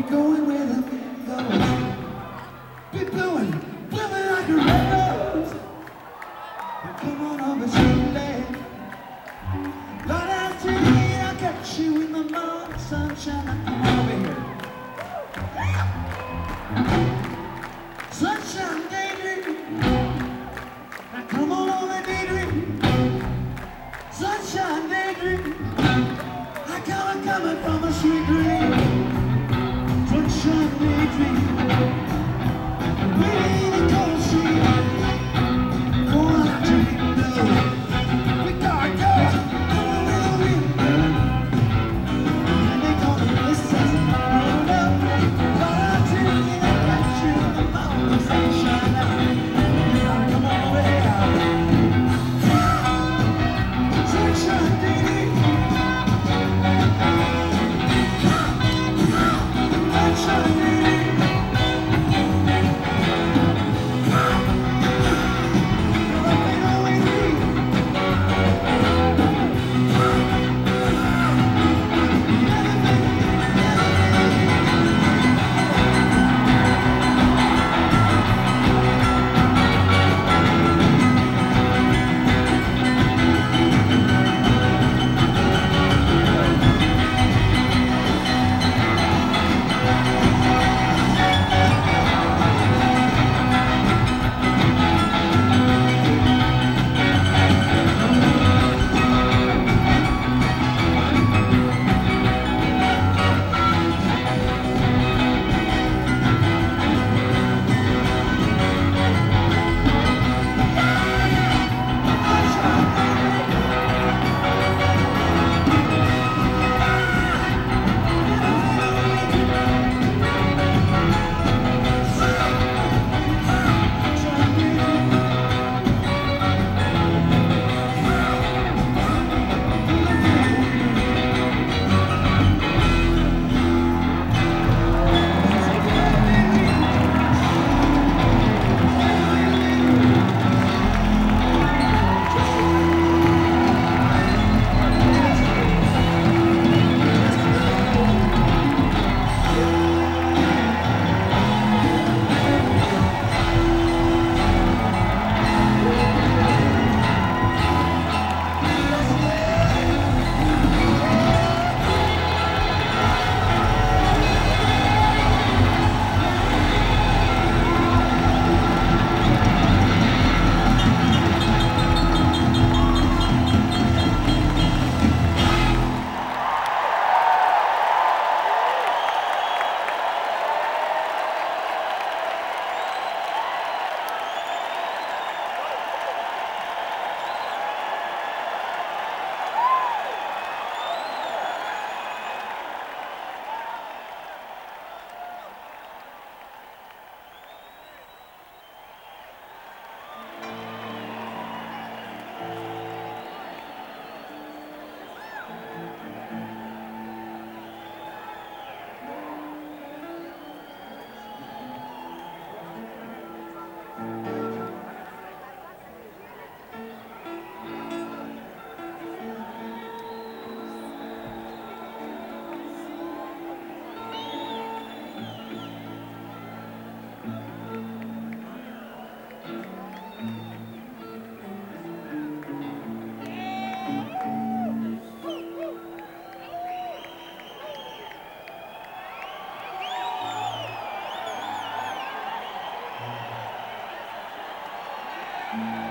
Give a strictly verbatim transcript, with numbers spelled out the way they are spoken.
going where the wind goes. Be blowing, blowing like a rose. But come on over, sweet lady. Lord, I tell you, I'll catch you in the morning sunshine. Come over here. Sunshine daydream. Now come on over, daydream. Sunshine daydream. I got it coming from a sweet dream. Sunshine daydream. Waiting in the cold street. Going out to the blue. We gotta go. Going where the wind goes. And they call me Missus Rolled Up. But I tell you, I got you in the morning sunshine. You gotta come on over here. Sunshine daydream. Sunshine daydream. Mm-hmm.